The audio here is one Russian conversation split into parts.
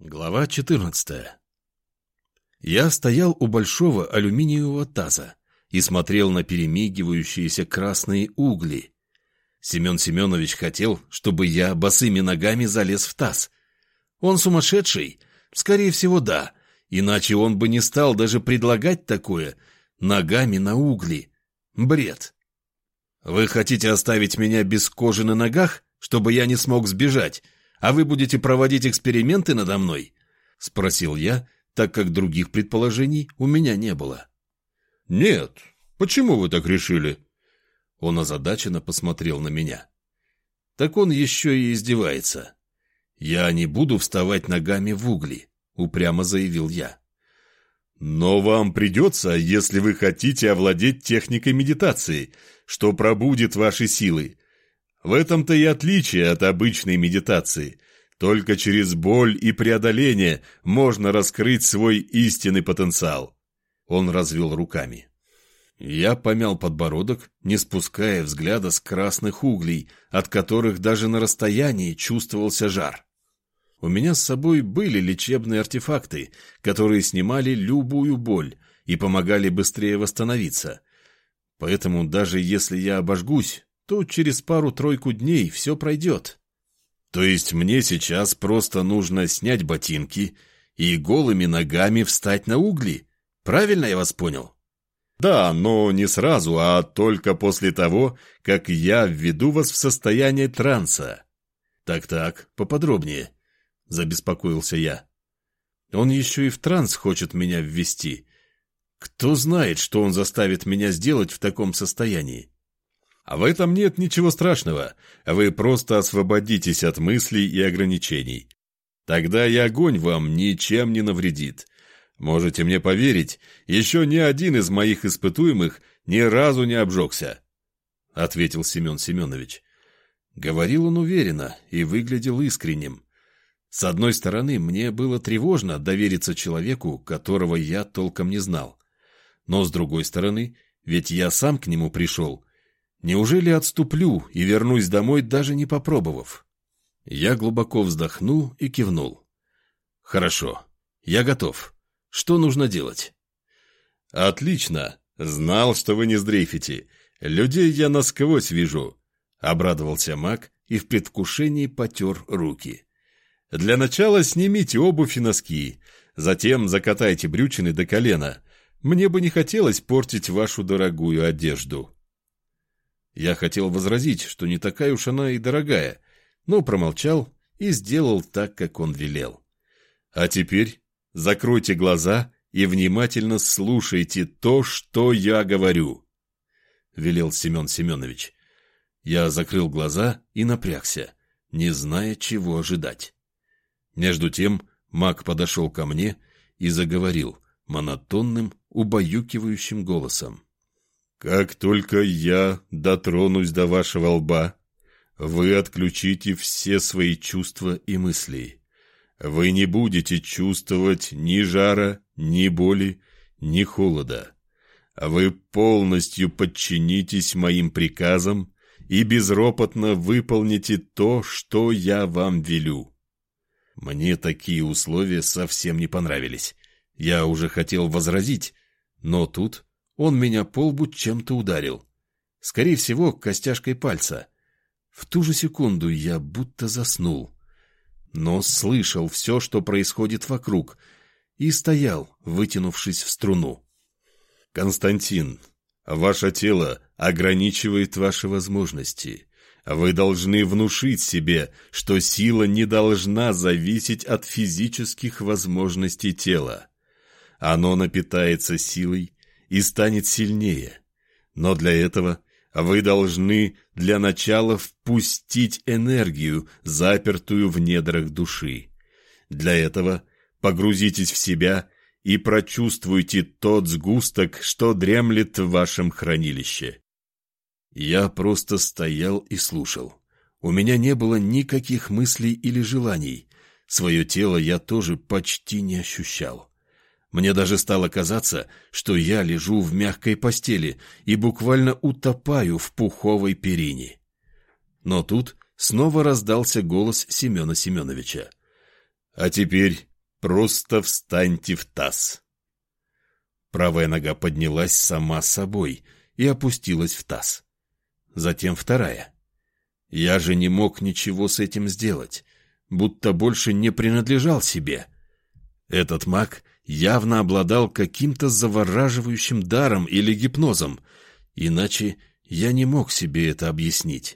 Глава 14. Я стоял у большого алюминиевого таза и смотрел на перемигивающиеся красные угли. Семен Семенович хотел, чтобы я босыми ногами залез в таз. Он сумасшедший? Скорее всего, да. Иначе он бы не стал даже предлагать такое ногами на угли. Бред. Вы хотите оставить меня без кожи на ногах, чтобы я не смог сбежать? «А вы будете проводить эксперименты надо мной?» — спросил я, так как других предположений у меня не было. «Нет. Почему вы так решили?» Он озадаченно посмотрел на меня. «Так он еще и издевается. Я не буду вставать ногами в угли», — упрямо заявил я. «Но вам придется, если вы хотите овладеть техникой медитации, что пробудит ваши силы. В этом-то и отличие от обычной медитации. Только через боль и преодоление можно раскрыть свой истинный потенциал». Он развел руками. Я помял подбородок, не спуская взгляда с красных углей, от которых даже на расстоянии чувствовался жар. У меня с собой были лечебные артефакты, которые снимали любую боль и помогали быстрее восстановиться. Поэтому даже если я обожгусь, то через пару-тройку дней все пройдет. То есть мне сейчас просто нужно снять ботинки и голыми ногами встать на угли? Правильно я вас понял? Да, но не сразу, а только после того, как я введу вас в состояние транса. Так, поподробнее, забеспокоился я. Он еще и в транс хочет меня ввести. Кто знает, что он заставит меня сделать в таком состоянии? А в этом нет ничего страшного. Вы просто освободитесь от мыслей и ограничений. Тогда и огонь вам ничем не навредит. Можете мне поверить, еще ни один из моих испытуемых ни разу не обжегся, — ответил Семен Семенович. Говорил он уверенно и выглядел искренним. С одной стороны, мне было тревожно довериться человеку, которого я толком не знал. Но с другой стороны, ведь я сам к нему пришел. Неужели отступлю и вернусь домой, даже не попробовав? Я глубоко вздохнул и кивнул. Хорошо, я готов. Что нужно делать? Отлично. Знал, что вы не сдрейфите. Людей я насквозь вижу. Обрадовался маг и в предвкушении потер руки. Для начала снимите обувь и носки. Затем закатайте брючины до колена. Мне бы не хотелось портить вашу дорогую одежду. Я хотел возразить, что не такая уж она и дорогая, но промолчал и сделал так, как он велел. А теперь закройте глаза и внимательно слушайте то, что я говорю, — велел Семен Семенович. Я закрыл глаза и напрягся, не зная, чего ожидать. Между тем маг подошел ко мне и заговорил монотонным, убаюкивающим голосом. «Как только я дотронусь до вашего лба, вы отключите все свои чувства и мысли. Вы не будете чувствовать ни жара, ни боли, ни холода. Вы полностью подчинитесь моим приказам и безропотно выполните то, что я вам велю». Мне такие условия совсем не понравились. Я уже хотел возразить, но тут он меня по лбу чем-то ударил. Скорее всего, костяшкой пальца. В ту же секунду я будто заснул. Но слышал все, что происходит вокруг, и стоял, вытянувшись в струну. «Константин, ваше тело ограничивает ваши возможности. Вы должны внушить себе, что сила не должна зависеть от физических возможностей тела. Оно напитается силой и станет сильнее. Но для этого вы должны для начала впустить энергию, запертую в недрах души. Для этого погрузитесь в себя и прочувствуйте тот сгусток, что дремлет в вашем хранилище». Я просто стоял и слушал. У меня не было никаких мыслей или желаний. Свое тело я тоже почти не ощущал. Мне даже стало казаться, что я лежу в мягкой постели и буквально утопаю в пуховой перине. Но тут снова раздался голос Семена Семеновича. «А теперь Просто встаньте в таз». Правая нога поднялась сама собой и опустилась в таз. Затем вторая. Я же не мог ничего с этим сделать, будто больше не принадлежал себе. Этот маг явно обладал каким-то завораживающим даром или гипнозом, иначе я не мог себе это объяснить.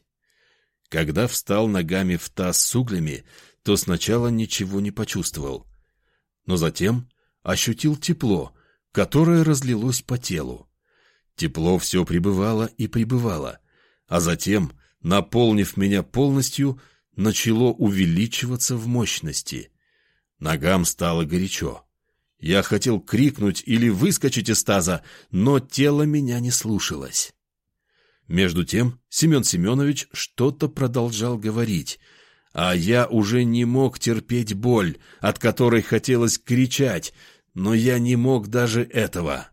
Когда встал ногами в таз с углями, то сначала ничего не почувствовал, но затем ощутил тепло, которое разлилось по телу. Тепло все прибывало и прибывало, а затем, наполнив меня полностью, начало увеличиваться в мощности. Ногам стало горячо. Я хотел крикнуть или выскочить из таза, но тело меня не слушалось. Между тем Семен Семенович что-то продолжал говорить, а я уже не мог терпеть боль, от которой хотелось кричать, но я не мог даже этого.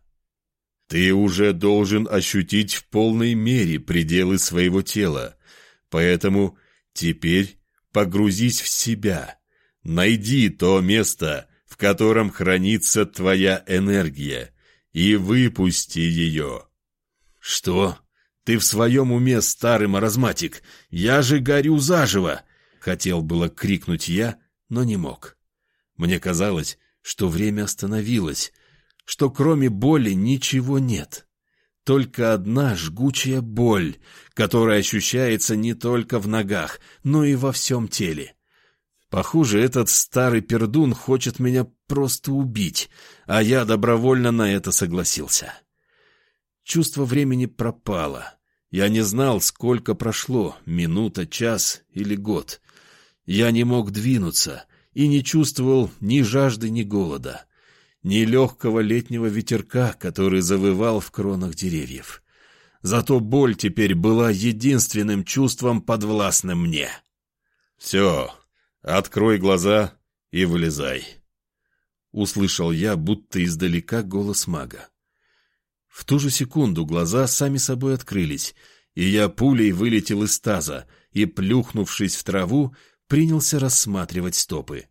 «Ты уже должен ощутить в полной мере пределы своего тела, поэтому теперь погрузись в себя, найди то место, в котором хранится твоя энергия, и выпусти ее». «Что? Ты в своем уме, старый маразматик? Я же горю заживо!» Хотел было крикнуть я, но не мог. Мне казалось, что время остановилось, что кроме боли ничего нет. Только одна жгучая боль, которая ощущается не только в ногах, но и во всем теле. Похоже, этот старый пердун хочет меня просто убить, а я добровольно на это согласился. Чувство времени пропало. Я не знал, сколько прошло, минута, час или год. Я не мог двинуться и не чувствовал ни жажды, ни голода, ни легкого летнего ветерка, который завывал в кронах деревьев. Зато боль теперь была единственным чувством, подвластным мне. «Все, открой глаза и вылезай», — услышал я, будто издалека, голос мага. В ту же секунду глаза сами собой открылись, и я пулей вылетел из таза и, плюхнувшись в траву, принялся рассматривать стопы.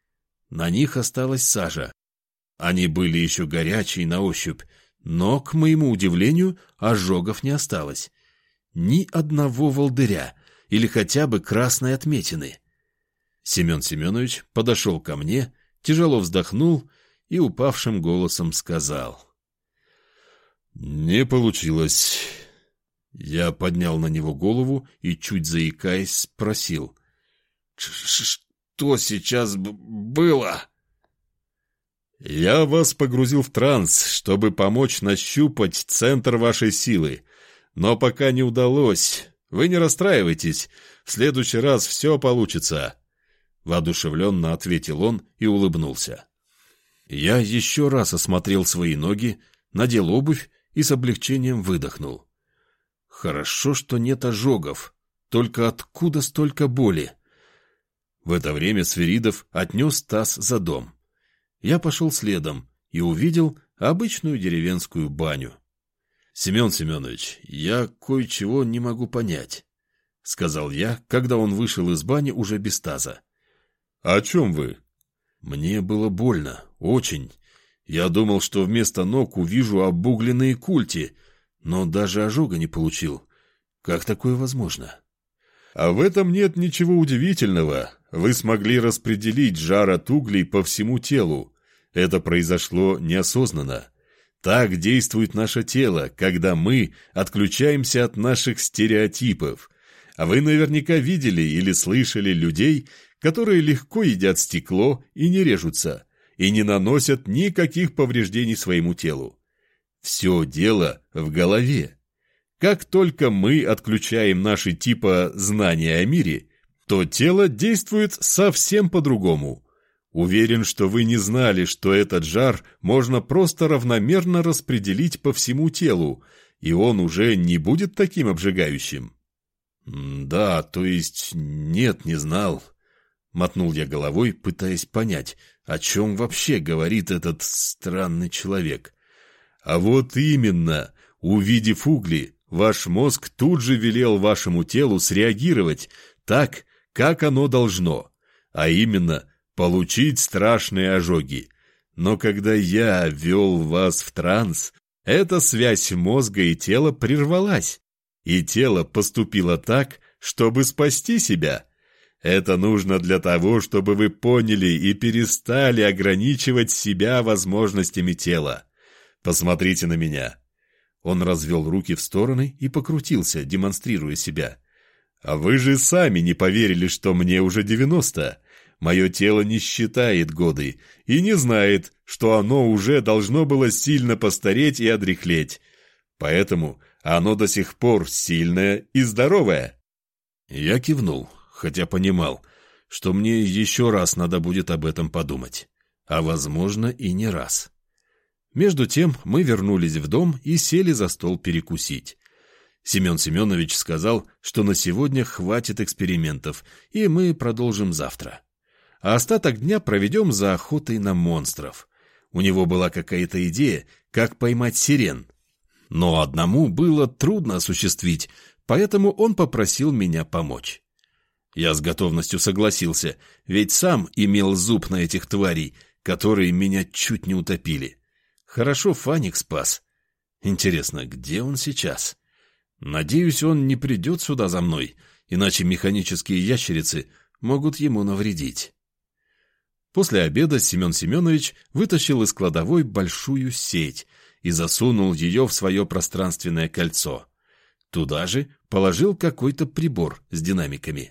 На них осталась сажа. Они были еще горячие на ощупь, но, к моему удивлению, ожогов не осталось. Ни одного волдыря или хотя бы красной отметины. Семен Семенович подошел ко мне, тяжело вздохнул и упавшим голосом сказал: «Не получилось». Я поднял на него голову и, чуть заикаясь, спросил: «Что сейчас было?» «Я вас погрузил в транс, чтобы помочь нащупать центр вашей силы, но пока не удалось. Вы не расстраивайтесь, в следующий раз все получится», — воодушевленно ответил он и улыбнулся. Я еще раз осмотрел свои ноги, надел обувь и с облегчением выдохнул. Хорошо, что нет ожогов, только откуда столько боли? В это время Свиридов отнес таз за дом. Я пошел следом и увидел обычную деревенскую баню. «Семен Семенович, я кое-чего не могу понять», — сказал я, когда он вышел из бани уже без таза. «О чем вы?» «Мне было больно, очень. Я думал, что вместо ног увижу обугленные культи, но даже ожога не получил. Как такое возможно?» «А в этом нет ничего удивительного. Вы смогли распределить жар от углей по всему телу. Это произошло неосознанно. Так действует наше тело, когда мы отключаемся от наших стереотипов. А вы наверняка видели или слышали людей, которые легко едят стекло и не режутся, и не наносят никаких повреждений своему телу. Все дело в голове. Как только мы отключаем наши типа знания о мире, то тело действует совсем по-другому. Уверен, что вы не знали, что этот жар можно просто равномерно распределить по всему телу, и он уже не будет таким обжигающим». «Да, то есть нет, не знал», — мотнул я головой, пытаясь понять, о чем вообще говорит этот странный человек. «А вот именно, увидев угли, ваш мозг тут же велел вашему телу среагировать так, как оно должно, а именно получить страшные ожоги. Но когда я ввел вас в транс, эта связь мозга и тела прервалась, и тело поступило так, чтобы спасти себя. Это нужно для того, чтобы вы поняли и перестали ограничивать себя возможностями тела. Посмотрите на меня». Он развел руки в стороны и покрутился, демонстрируя себя. «А вы же сами не поверили, что мне уже 90. Мое тело не считает годы и не знает, что оно уже должно было сильно постареть и одряхлеть. Поэтому оно до сих пор сильное и здоровое». Я кивнул, хотя понимал, что мне еще раз надо будет об этом подумать. А возможно и не раз. Между тем мы вернулись в дом и сели за стол перекусить. Семен Семенович сказал, что на сегодня хватит экспериментов, и мы продолжим завтра. А остаток дня проведем за охотой на монстров. У него была какая-то идея, как поймать сирен. Но одному было трудно осуществить, поэтому он попросил меня помочь. Я с готовностью согласился, ведь сам имел зуб на этих тварей, которые меня чуть не утопили. Хорошо Фаник спас. Интересно, где он сейчас? Надеюсь, он не придет сюда за мной, иначе механические ящерицы могут ему навредить. После обеда Семен Семенович вытащил из кладовой большую сеть и засунул ее в свое пространственное кольцо. Туда же положил какой-то прибор с динамиками.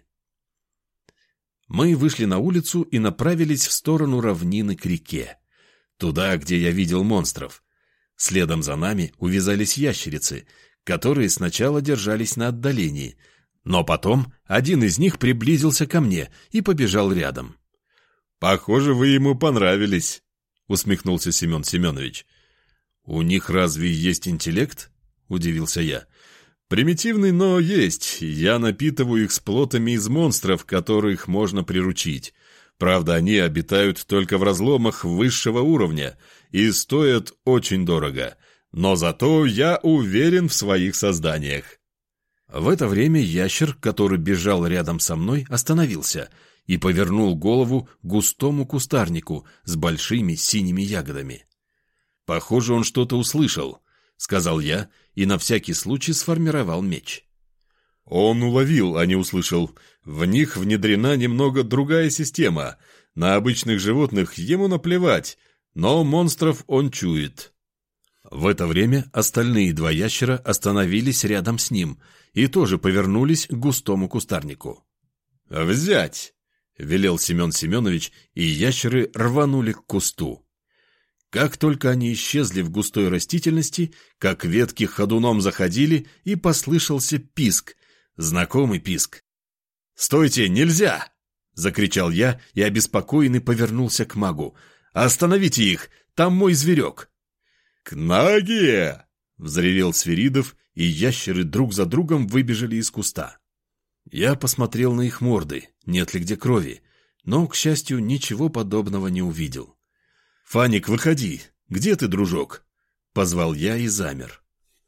Мы вышли на улицу и направились в сторону равнины к реке. Туда, где я видел монстров. Следом за нами увязались ящерицы, которые сначала держались на отдалении, но потом один из них приблизился ко мне и побежал рядом. «Похоже, вы ему понравились», — усмехнулся Семен Семенович. «У них разве есть интеллект?» — удивился я. «Примитивный, но есть. Я напитываю их сплотами из монстров, которых можно приручить. Правда, они обитают только в разломах высшего уровня и стоят очень дорого. Но зато я уверен в своих созданиях». В это время ящер, который бежал рядом со мной, остановился и повернул голову к густому кустарнику с большими синими ягодами. «Похоже, он что-то услышал», — сказал я и на всякий случай сформировал меч. «Он уловил, а не услышал. В них внедрена немного другая система. На обычных животных ему наплевать, но монстров он чует». В это время остальные два ящера остановились рядом с ним и тоже повернулись к густому кустарнику. «Взять!» — велел Семен Семенович, и ящеры рванули к кусту. Как только они исчезли в густой растительности, как ветки ходуном заходили, и послышался писк, знакомый писк. «Стойте, нельзя!» — закричал я и обеспокоенный повернулся к магу. «Остановите их! Там мой зверек!» «К ноге!» — взревел Свиридов, и ящеры друг за другом выбежали из куста. Я посмотрел на их морды, нет ли где крови, но, к счастью, ничего подобного не увидел. «Фаник, выходи! Где ты, дружок?» — позвал я и замер.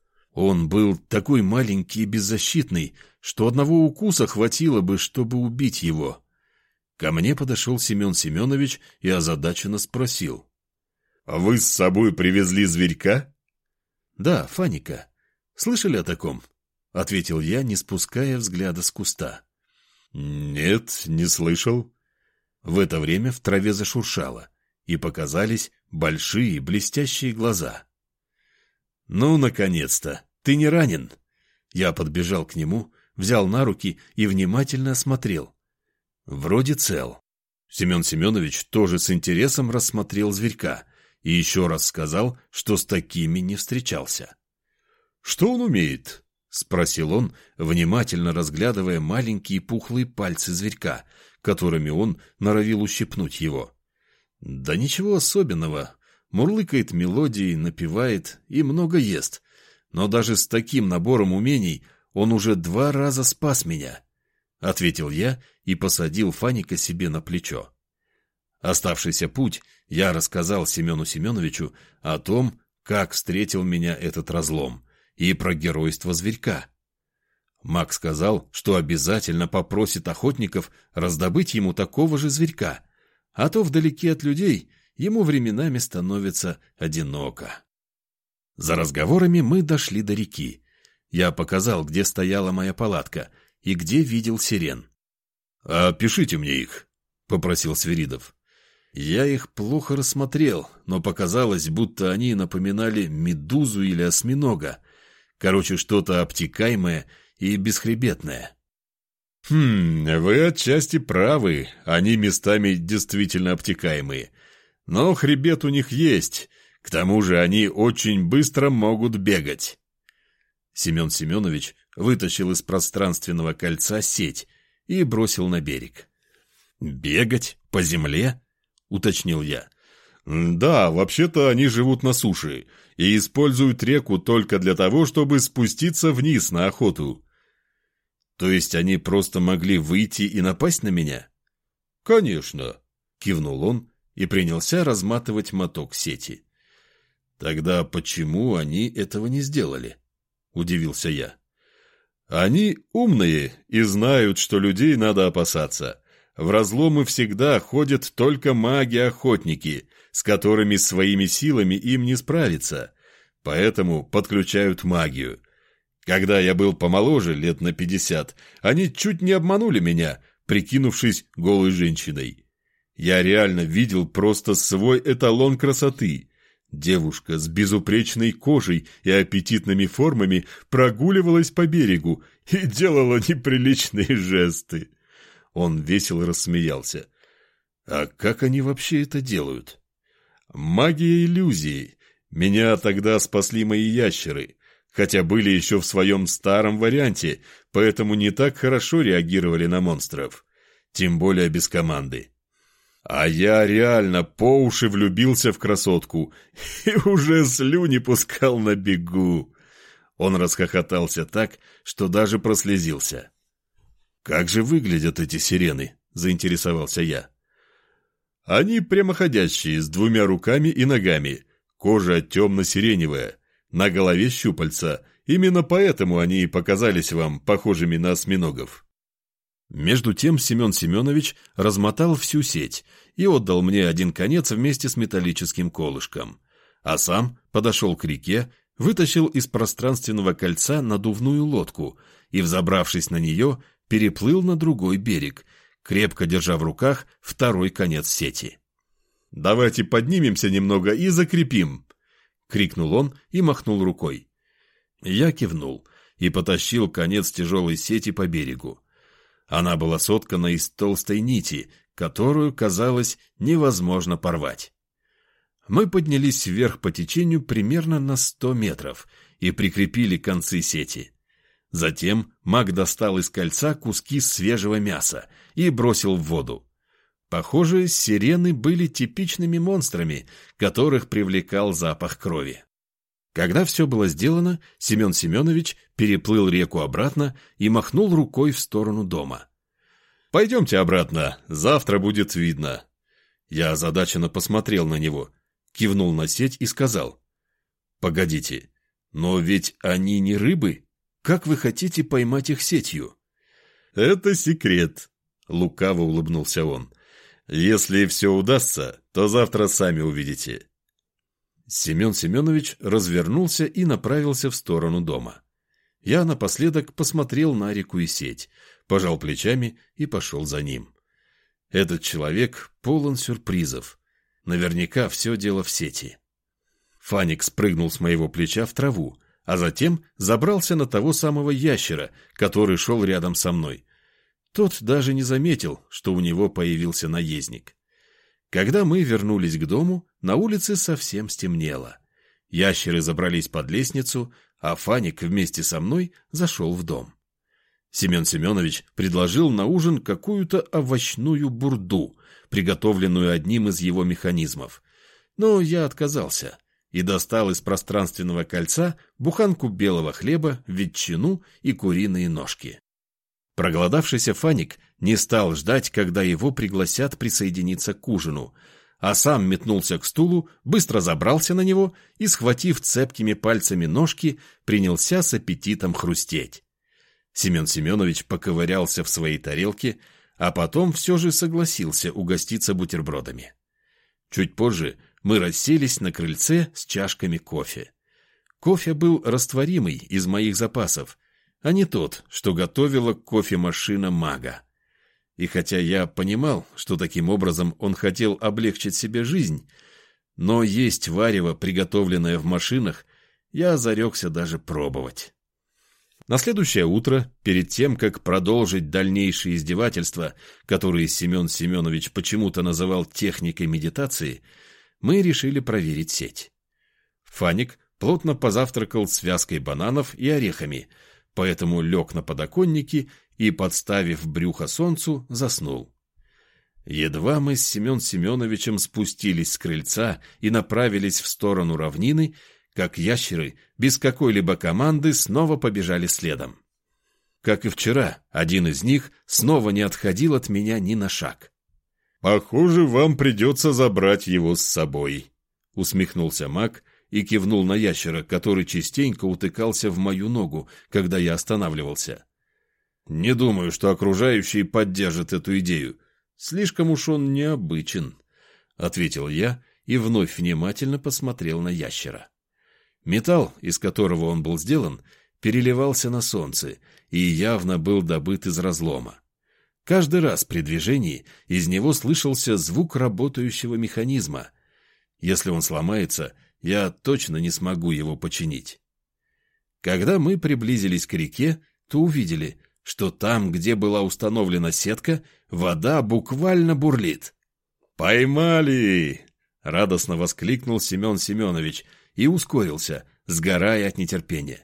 Он был такой маленький и беззащитный, что одного укуса хватило бы, чтобы убить его. Ко мне подошел Семен Семенович и озадаченно спросил. «А вы с собой привезли зверька?» «Да, Фаника. Слышали о таком?» — ответил я, не спуская взгляда с куста. «Нет, не слышал». В это время в траве зашуршало, и показались большие блестящие глаза. «Ну, наконец-то! Ты не ранен?» Я подбежал к нему, взял на руки и внимательно осмотрел. Вроде цел. Семен Семенович тоже с интересом рассмотрел зверька и еще раз сказал, что с такими не встречался. «Что он умеет?» — спросил он, внимательно разглядывая маленькие пухлые пальцы зверька, которыми он норовил ущипнуть его. «Да ничего особенного. Мурлыкает мелодии, напевает и много ест. Но даже с таким набором умений он уже 2 раза спас меня», — ответил я и посадил Фаника себе на плечо. Оставшийся путь я рассказал Семену Семеновичу о том, как встретил меня этот разлом, и про геройство зверька. Маг сказал, что обязательно попросит охотников раздобыть ему такого же зверька, а то вдалеке от людей ему временами становится одиноко. За разговорами мы дошли до реки. Я показал, где стояла моя палатка и где видел сирен. «Опишите мне их», — попросил Свиридов. Я их плохо рассмотрел, но показалось, будто они напоминали медузу или осьминога. Короче, что-то обтекаемое и бесхребетное. Вы отчасти правы, они местами действительно обтекаемые. Но хребет у них есть, к тому же они очень быстро могут бегать. Семен Семенович вытащил из пространственного кольца сеть и бросил на берег. «Бегать? По земле?» — уточнил я. «Да, вообще-то они живут на суше и используют реку только для того, чтобы спуститься вниз на охоту». «То есть они просто могли выйти и напасть на меня?» «Конечно», — кивнул он и принялся разматывать моток сети. «Тогда почему они этого не сделали?» — удивился я. «Они умные и знают, что людей надо опасаться. В разломы всегда ходят только маги-охотники, с которыми своими силами им не справиться, поэтому подключают магию. Когда я был помоложе, лет на 50, они чуть не обманули меня, прикинувшись голой женщиной. Я реально видел просто свой эталон красоты. Девушка с безупречной кожей и аппетитными формами прогуливалась по берегу и делала неприличные жесты». Он весело рассмеялся. «А как они вообще это делают?» «Магия иллюзии. Меня тогда спасли мои ящеры, хотя были еще в своем старом варианте, поэтому не так хорошо реагировали на монстров, тем более без команды. А я реально по уши влюбился в красотку и уже слюни пускал на бегу». Он расхохотался так, что даже прослезился. «Как же выглядят эти сирены?» — заинтересовался я. «Они прямоходящие, с 2 руками и ногами. Кожа темно-сиреневая, на голове щупальца. Именно поэтому они и показались вам похожими на осьминогов». Между тем Семен Семенович размотал всю сеть и отдал мне один конец вместе с металлическим колышком, а сам подошел к реке, вытащил из пространственного кольца надувную лодку и, взобравшись на нее, переплыл на другой берег, крепко держа в руках второй конец сети. «Давайте поднимемся немного и закрепим!» — крикнул он и махнул рукой. Я кивнул и потащил конец тяжелой сети по берегу. Она была соткана из толстой нити, которую, казалось, невозможно порвать. Мы поднялись вверх по течению примерно на 100 метров и прикрепили концы сети. Затем маг достал из кольца куски свежего мяса и бросил в воду. Похоже, сирены были типичными монстрами, которых привлекал запах крови. Когда все было сделано, Семен Семенович переплыл реку обратно и махнул рукой в сторону дома. «Пойдемте обратно, завтра будет видно». Я озадаченно посмотрел на него, кивнул на сеть и сказал: «Погодите, но ведь они не рыбы? Как вы хотите поймать их сетью?» «Это секрет», — лукаво улыбнулся он. «Если все удастся, то завтра сами увидите». Семен Семенович развернулся и направился в сторону дома. Я напоследок посмотрел на реку и сеть, пожал плечами и пошел за ним. Этот человек полон сюрпризов. Наверняка все дело в сети. Фаник спрыгнул с моего плеча в траву, а затем забрался на того самого ящера, который шел рядом со мной. Тот даже не заметил, что у него появился наездник. Когда мы вернулись к дому, на улице совсем стемнело. Ящеры забрались под лестницу, а Фаник вместе со мной зашел в дом. Семен Семенович предложил на ужин какую-то овощную бурду, приготовленную одним из его механизмов. Но я отказался и достал из пространственного кольца буханку белого хлеба, ветчину и куриные ножки. Проголодавшийся Фаник не стал ждать, когда его пригласят присоединиться к ужину, а сам метнулся к стулу, быстро забрался на него и, схватив цепкими пальцами ножки, принялся с аппетитом хрустеть. Семен Семенович поковырялся в своей тарелке, а потом все же согласился угоститься бутербродами. Чуть позже мы расселись на крыльце с чашками кофе. Кофе был растворимый из моих запасов, а не тот, что готовила кофемашина мага. И хотя я понимал, что таким образом он хотел облегчить себе жизнь, но есть варево, приготовленное в машинах, я зарекся даже пробовать. На следующее утро, перед тем, как продолжить дальнейшие издевательства, которые Семен Семенович почему-то называл техникой медитации, мы решили проверить сеть. Фаник плотно позавтракал связкой бананов и орехами, поэтому лег на подоконнике и, подставив брюхо солнцу, заснул. Едва мы с Семен Семеновичем спустились с крыльца и направились в сторону равнины, как ящеры без какой-либо команды снова побежали следом. Как и вчера, один из них снова не отходил от меня ни на шаг. «Похоже, вам придется забрать его с собой», — усмехнулся маг и кивнул на ящера, который частенько утыкался в мою ногу, когда я останавливался. «Не думаю, что окружающие поддержат эту идею. Слишком уж он необычен», — ответил я и вновь внимательно посмотрел на ящера. Металл, из которого он был сделан, переливался на солнце и явно был добыт из разлома. Каждый раз при движении из него слышался звук работающего механизма. Если он сломается, я точно не смогу его починить. Когда мы приблизились к реке, то увидели, что там, где была установлена сетка, вода буквально бурлит. «Поймали!» — радостно воскликнул Семен Семенович и ускорился, сгорая от нетерпения.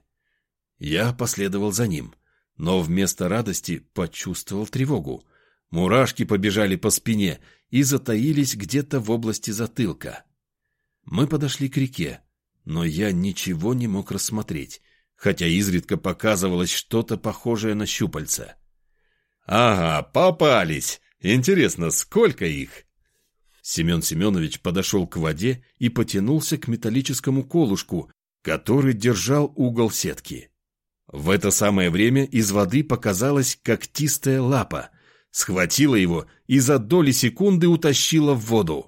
Я последовал за ним, но вместо радости почувствовал тревогу. Мурашки побежали по спине и затаились где-то в области затылка. Мы подошли к реке, но я ничего не мог рассмотреть, хотя изредка показывалось что-то похожее на щупальца. «Ага, попались! Интересно, сколько их?» Семен Семенович подошел к воде и потянулся к металлическому колышку, который держал угол сетки. В это самое время из воды показалась когтистая лапа, схватила его и за доли секунды утащила в воду.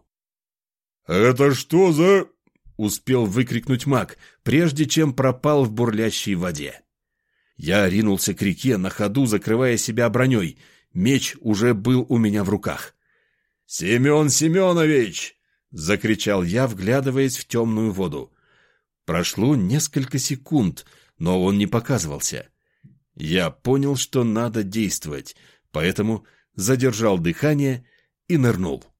«Это что за...» — успел выкрикнуть маг, прежде чем пропал в бурлящей воде. Я ринулся к реке, на ходу закрывая себя броней. Меч уже был у меня в руках. «Семен Семенович!» — закричал я, вглядываясь в темную воду. Прошло несколько секунд, но он не показывался. Я понял, что надо действовать, поэтому задержал дыхание и нырнул.